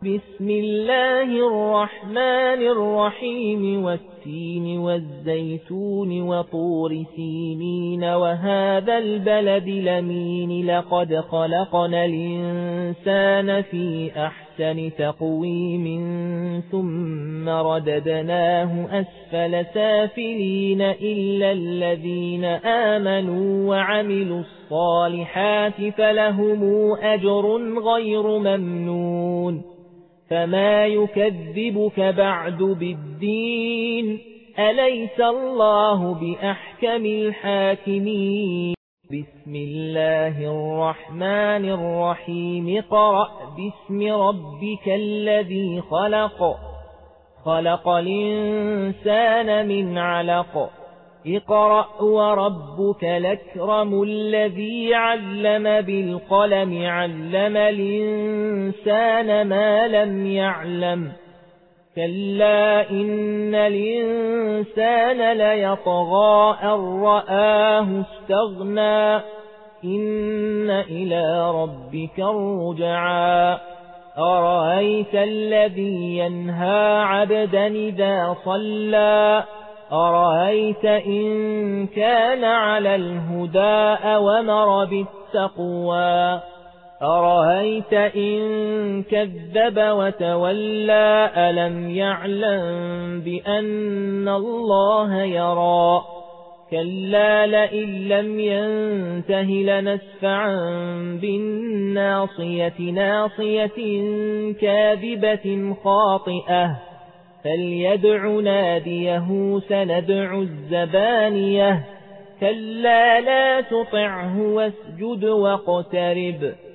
بسم الله الرحمن الرحيم والتين والزيتون وطور سينين وهذا البلد الأمين لقد خلقنا الإنسان في أحسن تقويم ثم رددناه أسفل سافلين إلا الذين آمنوا وعملوا الصالحات فلهم أجر غير ممنون فما يكذبك بعد بالدين أليس الله بأحكم الحاكمين بسم الله الرحمن الرحيم اقرأ باسم ربك الذي خلق الإنسان من علق اقرأ وربك الأكرم الذي علم بالقلم علم الإنسان ما لم يعلم كلا إن الإنسان ليطغى أن رآه استغنى إن إلى ربك الرجعى أرأيت الذي ينهى عبدا إذا صلى أرأيت إن كان على الهدى أومر بالتقوى أرأيت إن كذب وتولى ألم يعلم بأن الله يرى كلا لئن لم ينته لنسفعا بالناصية ناصية كاذبة خاطئة فليدع ناديه سندع الزبانية كلا لا تطعه واسجد واقترب